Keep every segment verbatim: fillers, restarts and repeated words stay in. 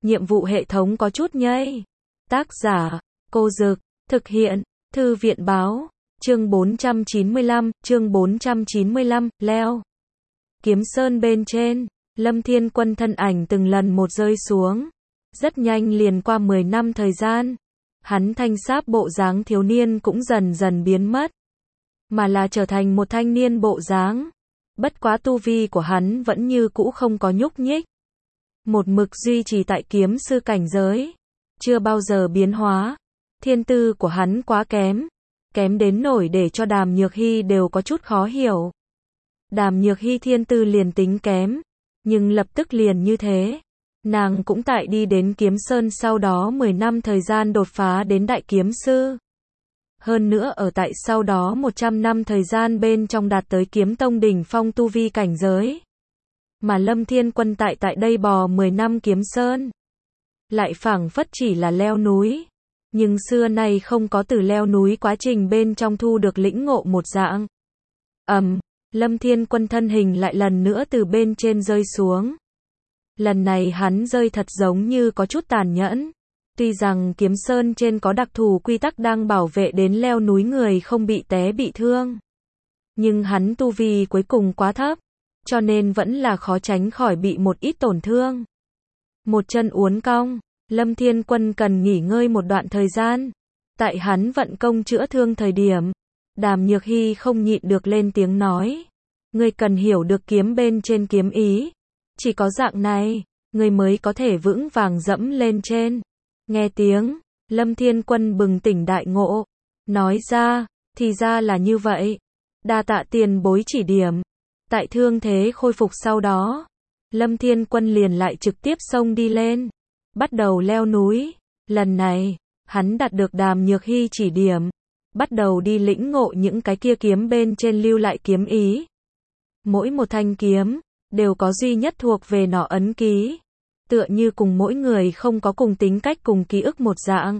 nhiệm vụ hệ thống có chút nhây. Tác giả, Cô Dực, thực hiện, Thư viện Báo, chương bốn trăm chín mươi lăm, chương bốn trăm chín mươi lăm, leo. Kiếm sơn bên trên, Lâm Thiên Quân thân ảnh từng lần một rơi xuống. Rất nhanh liền qua mười năm thời gian, hắn thanh sáp bộ dáng thiếu niên cũng dần dần biến mất, mà là trở thành một thanh niên bộ dáng. Bất quá tu vi của hắn vẫn như cũ không có nhúc nhích, một mực duy trì tại kiếm sư cảnh giới, chưa bao giờ biến hóa. Thiên tư của hắn quá kém, kém đến nổi để cho Đàm Nhược Hy đều có chút khó hiểu. Đàm Nhược Hy thiên tư liền tính kém, nhưng lập tức liền như thế. Nàng cũng tại đi đến Kiếm Sơn sau đó mười năm thời gian đột phá đến đại kiếm sư. Hơn nữa ở tại sau đó một trăm năm thời gian bên trong đạt tới kiếm tông đỉnh phong tu vi cảnh giới. Mà Lâm Thiên Quân tại tại đây bò mười năm Kiếm Sơn, lại phảng phất chỉ là leo núi, nhưng xưa nay không có từ leo núi quá trình bên trong thu được lĩnh ngộ một dạng. Ầm, um, Lâm Thiên Quân thân hình lại lần nữa từ bên trên rơi xuống. Lần này hắn rơi thật giống như có chút tàn nhẫn. Tuy rằng Kiếm Sơn trên có đặc thù quy tắc đang bảo vệ đến leo núi người không bị té bị thương, nhưng hắn tu vi cuối cùng quá thấp, cho nên vẫn là khó tránh khỏi bị một ít tổn thương. Một chân uốn cong, Lâm Thiên Quân cần nghỉ ngơi một đoạn thời gian. Tại hắn vận công chữa thương thời điểm, Đàm Nhược Hy không nhịn được lên tiếng nói: "Ngươi cần hiểu được kiếm bên trên kiếm ý, chỉ có dạng này, ngươi mới có thể vững vàng dẫm lên trên." Nghe tiếng, Lâm Thiên Quân bừng tỉnh đại ngộ, nói ra: "Thì ra là như vậy, đa tạ tiền bối chỉ điểm." Tại thương thế khôi phục sau đó, Lâm Thiên Quân liền lại trực tiếp xông đi lên, bắt đầu leo núi. Lần này, hắn đạt được Đàm Nhược Hy chỉ điểm, bắt đầu đi lĩnh ngộ những cái kia kiếm bên trên lưu lại kiếm ý. Mỗi một thanh kiếm đều có duy nhất thuộc về nó ấn ký, tựa như cùng mỗi người không có cùng tính cách cùng ký ức một dạng.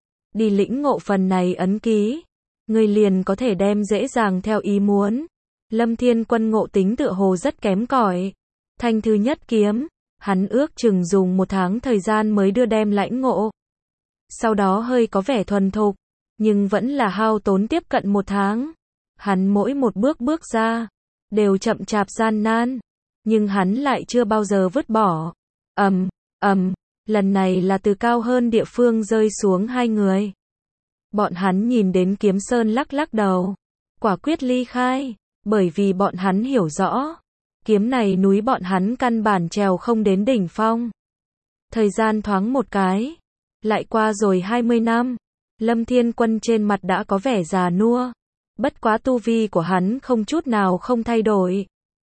Đi lĩnh ngộ phần này ấn ký, người liền có thể đem dễ dàng theo ý muốn. Lâm Thiên Quân ngộ tính tựa hồ rất kém cỏi. Thanh thứ nhất kiếm, hắn ước chừng dùng một tháng thời gian mới đưa đem lãnh ngộ. Sau đó hơi có vẻ thuần thục, nhưng vẫn là hao tốn tiếp cận một tháng. Hắn mỗi một bước bước ra, đều chậm chạp gian nan, nhưng hắn lại chưa bao giờ vứt bỏ. Ầm, ầm, lần này là từ cao hơn địa phương rơi xuống hai người. Bọn hắn nhìn đến Kiếm Sơn lắc lắc đầu, quả quyết ly khai, bởi vì bọn hắn hiểu rõ, kiếm này núi bọn hắn căn bản trèo không đến đỉnh phong. Thời gian thoáng một cái, lại qua rồi hai mươi năm, Lâm Thiên Quân trên mặt đã có vẻ già nua, bất quá tu vi của hắn không chút nào không thay đổi.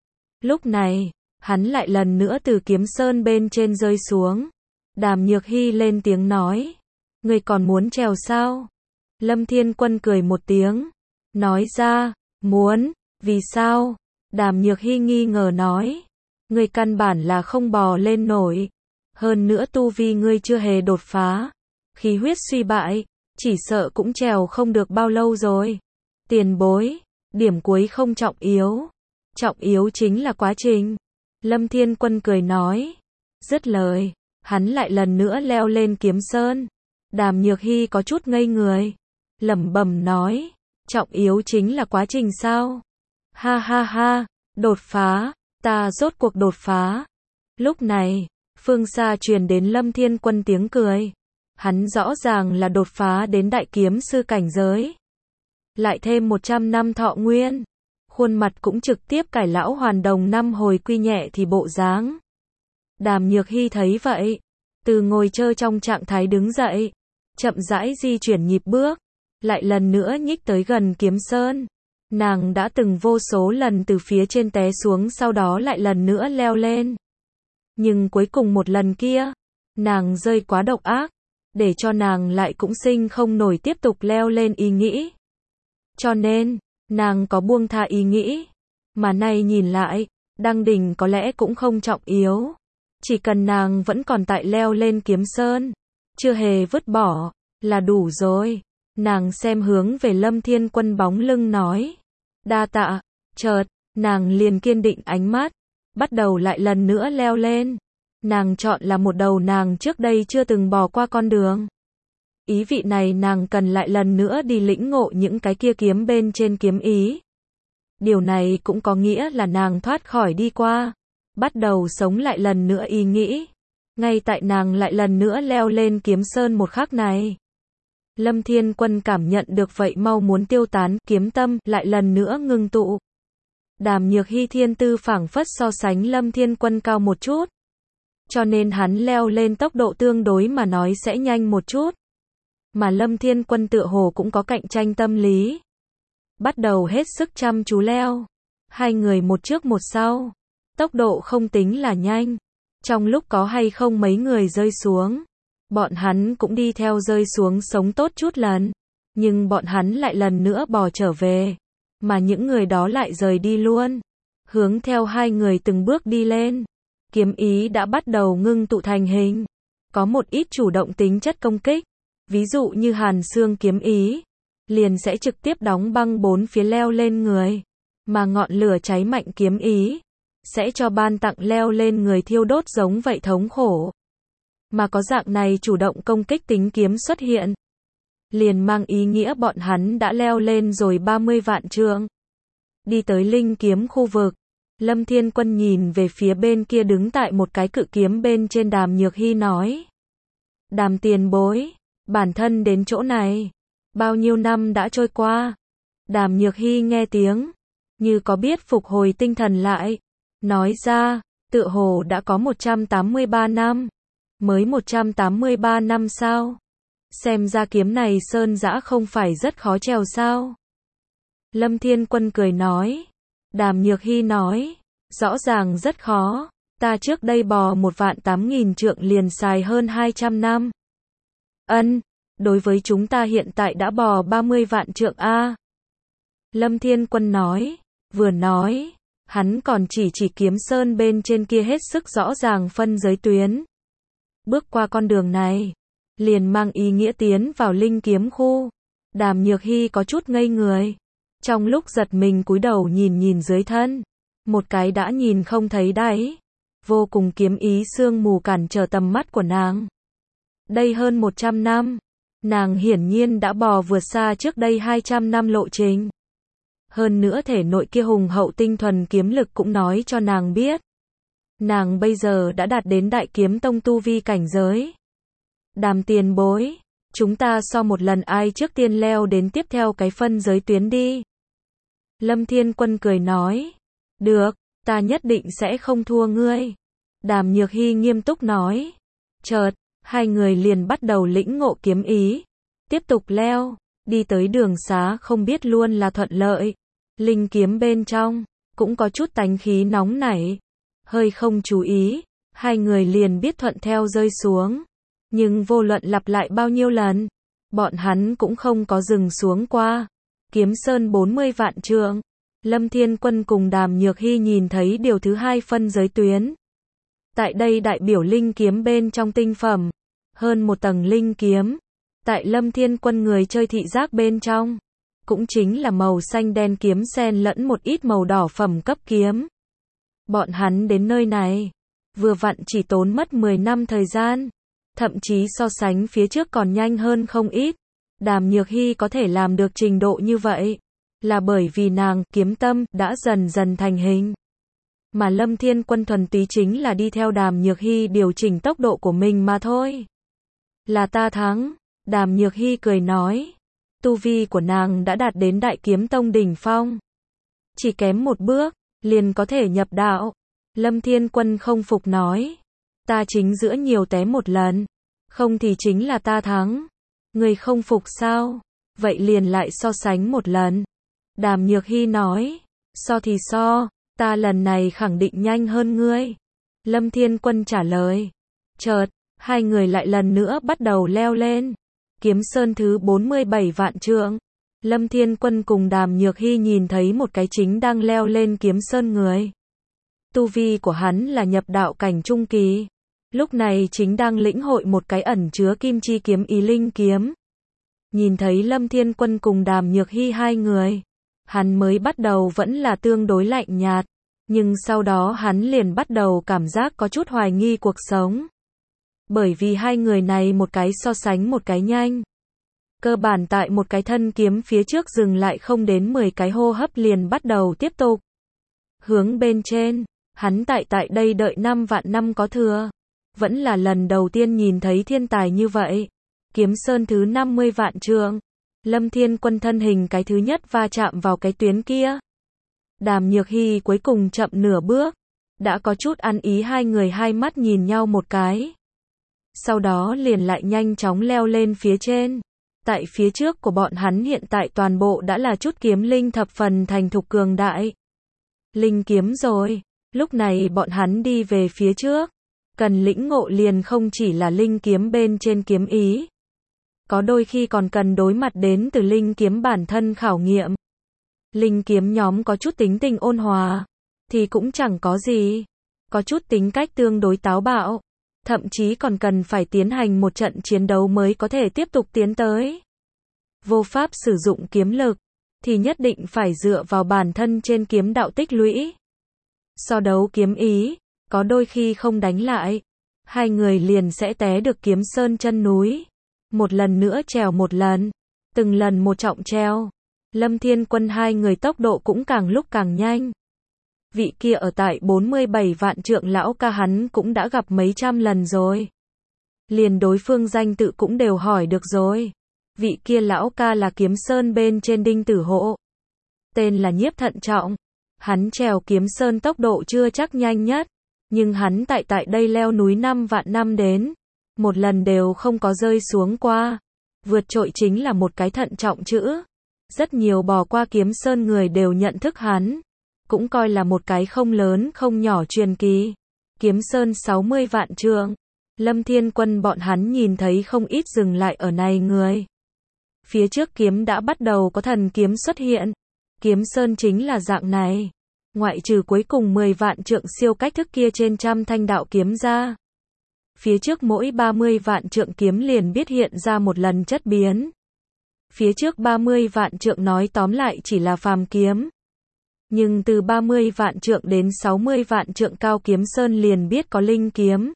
Lúc này, hắn lại lần nữa từ Kiếm Sơn bên trên rơi xuống. Đàm Nhược Hy lên tiếng nói: "Ngươi còn muốn trèo sao?" Lâm Thiên Quân cười một tiếng, nói ra: "Muốn." "Vì sao?" Đàm Nhược Hy nghi ngờ nói: "Ngươi căn bản là không bò lên nổi. Hơn nữa tu vi ngươi chưa hề đột phá, khí huyết suy bại, chỉ sợ cũng trèo không được bao lâu rồi." "Tiền bối, điểm cuối không trọng yếu, trọng yếu chính là quá trình." Lâm Thiên Quân cười nói. Dứt lời, hắn lại lần nữa leo lên Kiếm Sơn. Đàm Nhược Hy có chút ngây người, lẩm bẩm nói: "Trọng yếu chính là quá trình sao?" "Ha ha ha, đột phá, ta rốt cuộc đột phá." Lúc này, phương xa truyền đến Lâm Thiên Quân tiếng cười. Hắn rõ ràng là đột phá đến đại kiếm sư cảnh giới, lại thêm một trăm năm thọ nguyên, khuôn mặt cũng trực tiếp cải lão hoàn đồng năm hồi quy nhẹ thì bộ dáng. Đàm Nhược Hy thấy vậy, từ ngồi chơi trong trạng thái đứng dậy, chậm rãi di chuyển nhịp bước, lại lần nữa nhích tới gần Kiếm Sơn. Nàng đã từng vô số lần từ phía trên té xuống, sau đó lại lần nữa leo lên. Nhưng cuối cùng một lần kia, nàng rơi quá độc ác, để cho nàng lại cũng sinh không nổi tiếp tục leo lên ý nghĩ. Cho nên, nàng có buông tha ý nghĩ, mà nay nhìn lại, đăng đỉnh có lẽ cũng không trọng yếu. Chỉ cần nàng vẫn còn tại leo lên Kiếm Sơn, chưa hề vứt bỏ, là đủ rồi. Nàng xem hướng về Lâm Thiên Quân bóng lưng nói: "Đa tạ." Chợt, nàng liền kiên định ánh mắt, bắt đầu lại lần nữa leo lên. Nàng chọn là một đầu nàng trước đây chưa từng bò qua con đường. Ý vị này nàng cần lại lần nữa đi lĩnh ngộ những cái kia kiếm bên trên kiếm ý. Điều này cũng có nghĩa là nàng thoát khỏi đi qua, bắt đầu sống lại lần nữa ý nghĩ. Ngay tại nàng lại lần nữa leo lên kiếm sơn một khắc này, Lâm Thiên Quân cảm nhận được vậy mau muốn tiêu tán kiếm tâm lại lần nữa ngưng tụ. Đàm Nhược Hy thiên tư phảng phất so sánh Lâm Thiên Quân cao một chút, cho nên hắn leo lên tốc độ tương đối mà nói sẽ nhanh một chút. Mà Lâm Thiên Quân tựa hồ cũng có cạnh tranh tâm lý, bắt đầu hết sức chăm chú leo. Hai người một trước một sau, tốc độ không tính là nhanh. Trong lúc có hay không mấy người rơi xuống, bọn hắn cũng đi theo rơi xuống sống tốt chút lần, nhưng bọn hắn lại lần nữa bò trở về, mà những người đó lại rời đi luôn, hướng theo hai người từng bước đi lên. Kiếm ý đã bắt đầu ngưng tụ thành hình, có một ít chủ động tính chất công kích, ví dụ như Hàn Xương kiếm ý, liền sẽ trực tiếp đóng băng bốn phía leo lên người, mà ngọn lửa cháy mạnh kiếm ý sẽ cho ban tặng leo lên người thiêu đốt giống vậy thống khổ. Mà có dạng này chủ động công kích tính kiếm xuất hiện, liền mang ý nghĩa bọn hắn đã leo lên rồi ba mươi vạn trượng. Đi tới linh kiếm khu vực, Lâm Thiên Quân nhìn về phía bên kia đứng tại một cái cự kiếm bên trên Đàm Nhược Hy nói. Đàm tiền bối, bản thân đến chỗ này, bao nhiêu năm đã trôi qua. Đàm Nhược Hy nghe tiếng, như có biết phục hồi tinh thần lại, nói ra, tựa hồ đã có một trăm tám mươi ba năm. Mới một trăm tám mươi ba năm sao? Xem ra kiếm này sơn dã không phải rất khó trèo sao? Lâm Thiên Quân cười nói. Đàm Nhược Hy nói, rõ ràng rất khó, ta trước đây bò một vạn tám nghìn trượng liền xài hơn hai trăm năm. Ân, đối với chúng ta hiện tại đã bò ba mươi vạn trượng a. Lâm Thiên Quân nói, vừa nói, hắn còn chỉ chỉ kiếm sơn bên trên kia hết sức rõ ràng phân giới tuyến. Bước qua con đường này, liền mang ý nghĩa tiến vào linh kiếm khu. Đàm Nhược Hy có chút ngây người, trong lúc giật mình cúi đầu nhìn nhìn dưới thân, một cái đã nhìn không thấy đáy, vô cùng kiếm ý sương mù cản trở tầm mắt của nàng. Đây hơn một trăm năm, nàng hiển nhiên đã bò vượt xa trước đây hai trăm năm lộ trình. Hơn nữa thể nội kia hùng hậu tinh thuần kiếm lực cũng nói cho nàng biết, nàng bây giờ đã đạt đến đại kiếm tông tu vi cảnh giới. Đàm tiền bối, chúng ta so một lần ai trước tiên leo đến tiếp theo cái phân giới tuyến đi. Lâm Thiên Quân cười nói, được, ta nhất định sẽ không thua ngươi. Đàm Nhược Hy nghiêm túc nói. Chợt, hai người liền bắt đầu lĩnh ngộ kiếm ý, tiếp tục leo, đi tới đường xá không biết luôn là thuận lợi. Linh kiếm bên trong, cũng có chút tánh khí nóng nảy. Hơi không chú ý, hai người liền biết thuận theo rơi xuống. Nhưng vô luận lặp lại bao nhiêu lần, bọn hắn cũng không có dừng xuống qua. Kiếm sơn bốn mươi vạn trượng, Lâm Thiên Quân cùng Đàm Nhược Hy nhìn thấy điều thứ hai phân giới tuyến. Tại đây đại biểu linh kiếm bên trong tinh phẩm, hơn một tầng linh kiếm. Tại Lâm Thiên Quân người chơi thị giác bên trong, cũng chính là màu xanh đen kiếm xen lẫn một ít màu đỏ phẩm cấp kiếm. Bọn hắn đến nơi này, vừa vặn chỉ tốn mất mười năm thời gian, thậm chí so sánh phía trước còn nhanh hơn không ít. Đàm Nhược Hy có thể làm được trình độ như vậy, là bởi vì nàng, kiếm tâm, đã dần dần thành hình. Mà Lâm Thiên Quân thuần túy chính là đi theo Đàm Nhược Hy điều chỉnh tốc độ của mình mà thôi. Là ta thắng, Đàm Nhược Hy cười nói. Tu vi của nàng đã đạt đến đại kiếm tông đỉnh phong. Chỉ kém một bước, liền có thể nhập đạo. Lâm Thiên Quân không phục nói. Ta chính giữa nhiều té một lần, không thì chính là ta thắng. Người không phục sao? Vậy liền lại so sánh một lần. Đàm Nhược Hy nói. So thì so, ta lần này khẳng định nhanh hơn ngươi. Lâm Thiên Quân trả lời. Chợt, hai người lại lần nữa bắt đầu leo lên. Kiếm sơn thứ bốn mươi bảy vạn trượng. Lâm Thiên Quân cùng Đàm Nhược Hy nhìn thấy một cái chính đang leo lên kiếm sơn người. Tu vi của hắn là nhập đạo cảnh trung kỳ. Lúc này chính đang lĩnh hội một cái ẩn chứa kim chi kiếm ý linh kiếm. Nhìn thấy Lâm Thiên Quân cùng Đàm Nhược Hy hai người, hắn mới bắt đầu vẫn là tương đối lạnh nhạt. Nhưng sau đó hắn liền bắt đầu cảm giác có chút hoài nghi cuộc sống. Bởi vì hai người này một cái so sánh một cái nhanh. Cơ bản tại một cái thân kiếm phía trước dừng lại không đến mười cái hô hấp liền bắt đầu tiếp tục. Hướng bên trên, hắn tại tại đây đợi năm vạn năm có thừa. Vẫn là lần đầu tiên nhìn thấy thiên tài như vậy. Kiếm sơn thứ năm mươi vạn trượng. Lâm Thiên Quân thân hình cái thứ nhất va chạm vào cái tuyến kia. Đàm Nhược Hy cuối cùng chậm nửa bước. Đã có chút ăn ý, hai người hai mắt nhìn nhau một cái. Sau đó liền lại nhanh chóng leo lên phía trên. Tại phía trước của bọn hắn hiện tại toàn bộ đã là chút kiếm linh thập phần thành thục cường đại. Linh kiếm rồi. Lúc này bọn hắn đi về phía trước. Cần lĩnh ngộ liền không chỉ là linh kiếm bên trên kiếm ý. Có đôi khi còn cần đối mặt đến từ linh kiếm bản thân khảo nghiệm. Linh kiếm nhóm có chút tính tình ôn hòa. Thì cũng chẳng có gì. Có chút tính cách tương đối táo bạo. Thậm chí còn cần phải tiến hành một trận chiến đấu mới có thể tiếp tục tiến tới. Vô pháp sử dụng kiếm lực. Thì nhất định phải dựa vào bản thân trên kiếm đạo tích lũy. So đấu kiếm ý. Có đôi khi không đánh lại. Hai người liền sẽ té được kiếm sơn chân núi. Một lần nữa trèo một lần. Từng lần một trọng treo. Lâm Thiên Quân hai người tốc độ cũng càng lúc càng nhanh. Vị kia ở tại bốn mươi bảy vạn trượng lão ca hắn cũng đã gặp mấy trăm lần rồi. Liền đối phương danh tự cũng đều hỏi được rồi. Vị kia lão ca là kiếm sơn bên trên đinh tử hộ. Tên là Nhiếp Thận Trọng. Hắn trèo kiếm sơn tốc độ chưa chắc nhanh nhất. Nhưng hắn tại tại đây leo núi năm vạn năm đến. Một lần đều không có rơi xuống qua. Vượt trội chính là một cái thận trọng chữ. Rất nhiều bò qua kiếm sơn người đều nhận thức hắn. Cũng coi là một cái không lớn không nhỏ truyền kỳ. Kiếm sơn sáu mươi vạn trượng. Lâm Thiên Quân bọn hắn nhìn thấy không ít dừng lại ở này người. Phía trước kiếm đã bắt đầu có thần kiếm xuất hiện. Kiếm sơn chính là dạng này. Ngoại trừ cuối cùng mười vạn trượng siêu cách thức kia trên trăm thanh đạo kiếm ra. Phía trước mỗi ba mươi vạn trượng kiếm liền biết hiện ra một lần chất biến. Phía trước ba mươi vạn trượng nói tóm lại chỉ là phàm kiếm. Nhưng từ ba mươi vạn trượng đến sáu mươi vạn trượng cao kiếm sơn liền biết có linh kiếm.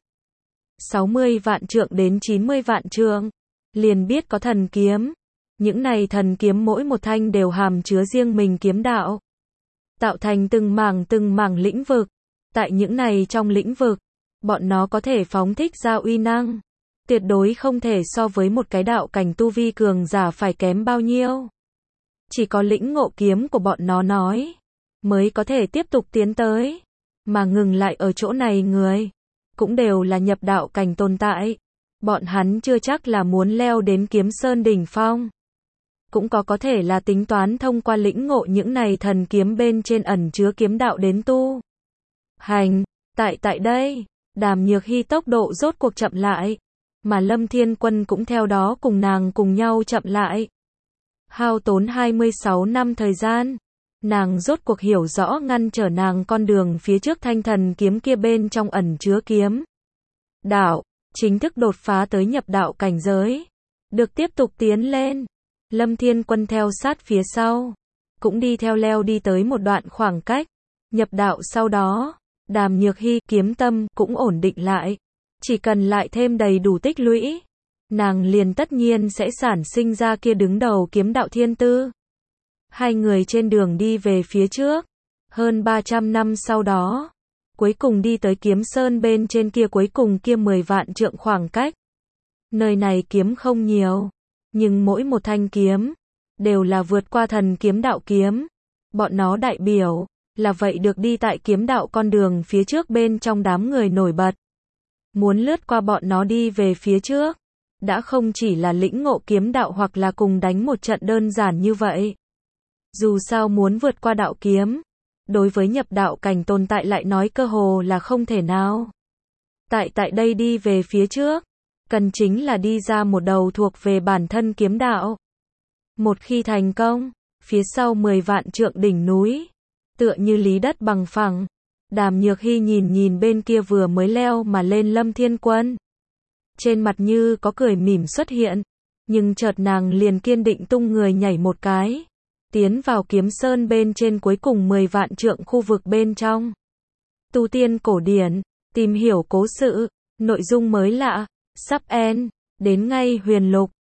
sáu mươi vạn trượng đến chín mươi vạn trượng liền biết có thần kiếm. Những này thần kiếm mỗi một thanh đều hàm chứa riêng mình kiếm đạo. Tạo thành từng mảng từng mảng lĩnh vực. Tại những này trong lĩnh vực, bọn nó có thể phóng thích ra uy năng. Tuyệt đối không thể so với một cái đạo cảnh tu vi cường giả phải kém bao nhiêu. Chỉ có lĩnh ngộ kiếm của bọn nó nói, mới có thể tiếp tục tiến tới. Mà ngừng lại ở chỗ này người, cũng đều là nhập đạo cảnh tồn tại. Bọn hắn chưa chắc là muốn leo đến kiếm sơn đỉnh phong. Cũng có có thể là tính toán thông qua lĩnh ngộ những này thần kiếm bên trên ẩn chứa kiếm đạo đến tu. Hành, tại tại đây, Đàm Nhược Hy tốc độ rốt cuộc chậm lại. Mà Lâm Thiên Quân cũng theo đó cùng nàng cùng nhau chậm lại. Hao tốn hai mươi sáu năm thời gian. Nàng rốt cuộc hiểu rõ ngăn trở nàng con đường phía trước thanh thần kiếm kia bên trong ẩn chứa kiếm đạo. Chính thức đột phá tới nhập đạo cảnh giới. Được tiếp tục tiến lên. Lâm Thiên Quân theo sát phía sau. Cũng đi theo leo đi tới một đoạn khoảng cách. Nhập đạo sau đó, Đàm Nhược Hy kiếm tâm cũng ổn định lại. Chỉ cần lại thêm đầy đủ tích lũy, nàng liền tất nhiên sẽ sản sinh ra kia đứng đầu kiếm đạo thiên tư. Hai người trên đường đi về phía trước. Hơn ba trăm năm sau đó, cuối cùng đi tới kiếm sơn bên trên kia cuối cùng kia mười vạn trượng khoảng cách. Nơi này kiếm không nhiều. Nhưng mỗi một thanh kiếm, đều là vượt qua thần kiếm đạo kiếm. Bọn nó đại biểu, là vậy được đi tại kiếm đạo con đường phía trước bên trong đám người nổi bật. Muốn lướt qua bọn nó đi về phía trước, đã không chỉ là lĩnh ngộ kiếm đạo hoặc là cùng đánh một trận đơn giản như vậy. Dù sao muốn vượt qua đạo kiếm, đối với nhập đạo cảnh tồn tại lại nói cơ hồ là không thể nào. Tại tại đây đi về phía trước, cần chính là đi ra một đầu thuộc về bản thân kiếm đạo. Một khi thành công, phía sau mười vạn trượng đỉnh núi, tựa như lý đất bằng phẳng. Đàm Nhược Hy nhìn nhìn bên kia vừa mới leo mà lên Lâm Thiên Quân. Trên mặt như có cười mỉm xuất hiện, nhưng chợt nàng liền kiên định tung người nhảy một cái, tiến vào kiếm sơn bên trên cuối cùng mười vạn trượng khu vực bên trong. Tu tiên cổ điển, tìm hiểu cố sự, nội dung mới lạ, sắp end, đến ngay huyền lục.